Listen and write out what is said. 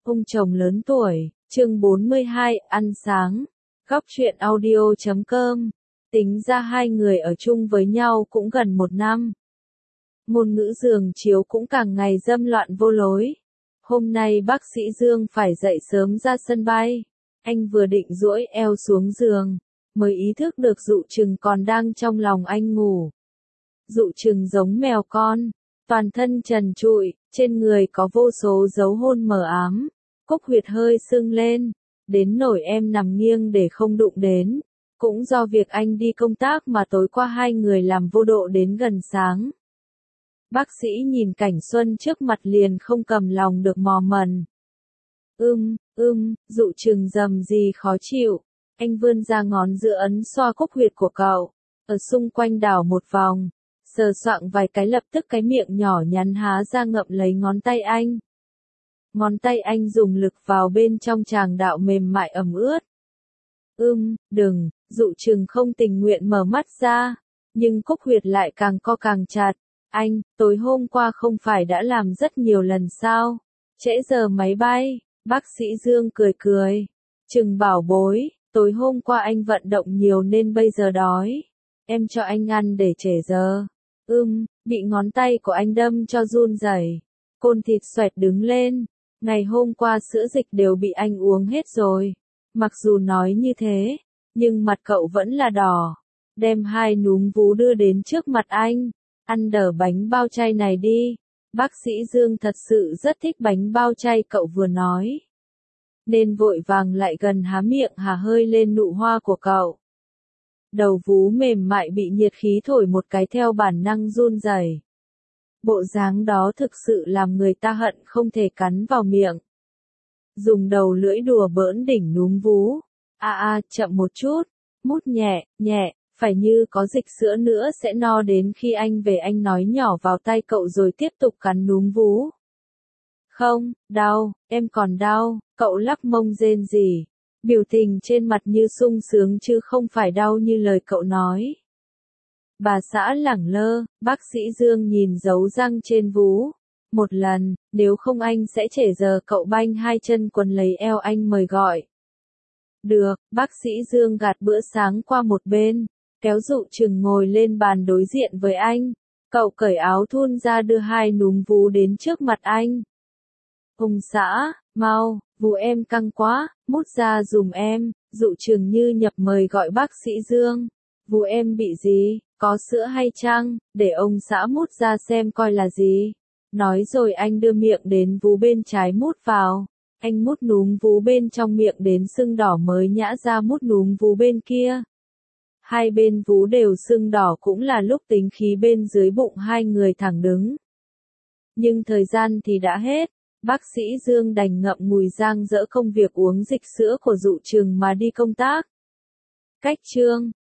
Ông chồng lớn tuổi, chương 42, ăn sáng. Góc truyện audio.com. Tính ra hai người ở chung với nhau cũng gần 1 năm. Ngôn ngữ giường chiếu cũng càng ngày dâm loạn vô lối. Hôm nay bác sĩ Dương phải dậy sớm ra sân bay. Anh vừa định duỗi eo xuống giường, mới ý thức được Dụ Trừng còn đang trong lòng anh ngủ. Dụ Trừng giống mèo con, toàn thân trần trụi, trên người có vô số dấu hôn mờ ám, cúc huyệt hơi sưng lên, đến nỗi em nằm nghiêng để không đụng đến. Cũng do việc anh đi công tác mà tối qua hai người làm vô độ đến gần sáng. Bác sĩ nhìn cảnh xuân trước mặt liền không cầm lòng được mò mần. Dụ Trừng rầm gì khó chịu. Anh vươn ra ngón giữa ấn xoa cúc huyệt của cậu, ở xung quanh đảo một vòng, sờ soạng vài cái lập tức cái miệng nhỏ nhắn há ra ngậm lấy ngón tay anh. Ngón tay anh dùng lực vào bên trong tràng đạo mềm mại ẩm ướt. Đừng, Dụ Trừng không tình nguyện mở mắt ra, nhưng cúc huyệt lại càng co càng chặt. Anh, tối hôm qua không phải đã làm rất nhiều lần sao? Trễ giờ máy bay, bác sĩ Dương cười cười. Trừng bảo bối, tối hôm qua anh vận động nhiều nên bây giờ đói. Em cho anh ăn để trễ giờ. Bị ngón tay của anh đâm cho run rẩy. Côn thịt xoẹt đứng lên. Ngày hôm qua sữa dịch đều bị anh uống hết rồi. Mặc dù nói như thế, nhưng mặt cậu vẫn là đỏ. Đem 2 núm vú đưa đến trước mặt anh. Ăn đỡ bánh bao chay này đi. Bác sĩ Dương thật sự rất thích bánh bao chay cậu vừa nói. Nên vội vàng lại gần há miệng hà hơi lên nụ hoa của cậu. Đầu vú mềm mại bị nhiệt khí thổi một cái theo bản năng run rẩy. Bộ dáng đó thực sự làm người ta hận không thể cắn vào miệng. Dùng đầu lưỡi đùa bỡn đỉnh núm vú. Chậm một chút. Mút nhẹ, phải như có dịch sữa nữa sẽ no đến khi anh về, anh nói nhỏ vào tai cậu rồi tiếp tục cắn núm vú. Không, đau, em còn đau, cậu lắc mông rên rỉ. Biểu tình trên mặt như sung sướng chứ không phải đau như lời cậu nói. Bà xã lẳng lơ, bác sĩ Dương nhìn dấu răng trên vú. Một lần, nếu không anh sẽ trễ giờ, cậu banh 2 chân quần lấy eo anh mời gọi. Được, bác sĩ Dương gạt bữa sáng qua một bên, kéo Dụ Trừng ngồi lên bàn đối diện với anh. Cậu cởi áo thun ra đưa 2 núm vú đến trước mặt anh. Ông xã, mau, vú em căng quá, mút ra dùm em. Dụ Trừng như nhập mời gọi bác sĩ Dương. Vú em bị gì, có sữa hay chăng, để ông xã mút ra xem coi là gì. Nói rồi anh đưa miệng đến vú bên trái mút vào. Anh mút núm vú bên trong miệng đến sưng đỏ mới nhã ra mút núm vú bên kia. 2 bên vú đều sưng đỏ cũng là lúc tính khí bên dưới bụng hai người thẳng đứng. Nhưng thời gian thì đã hết, bác sĩ Dương đành ngậm ngùi dang dỡ công việc uống dịch sữa của Dụ Trừng mà đi công tác. Cách chương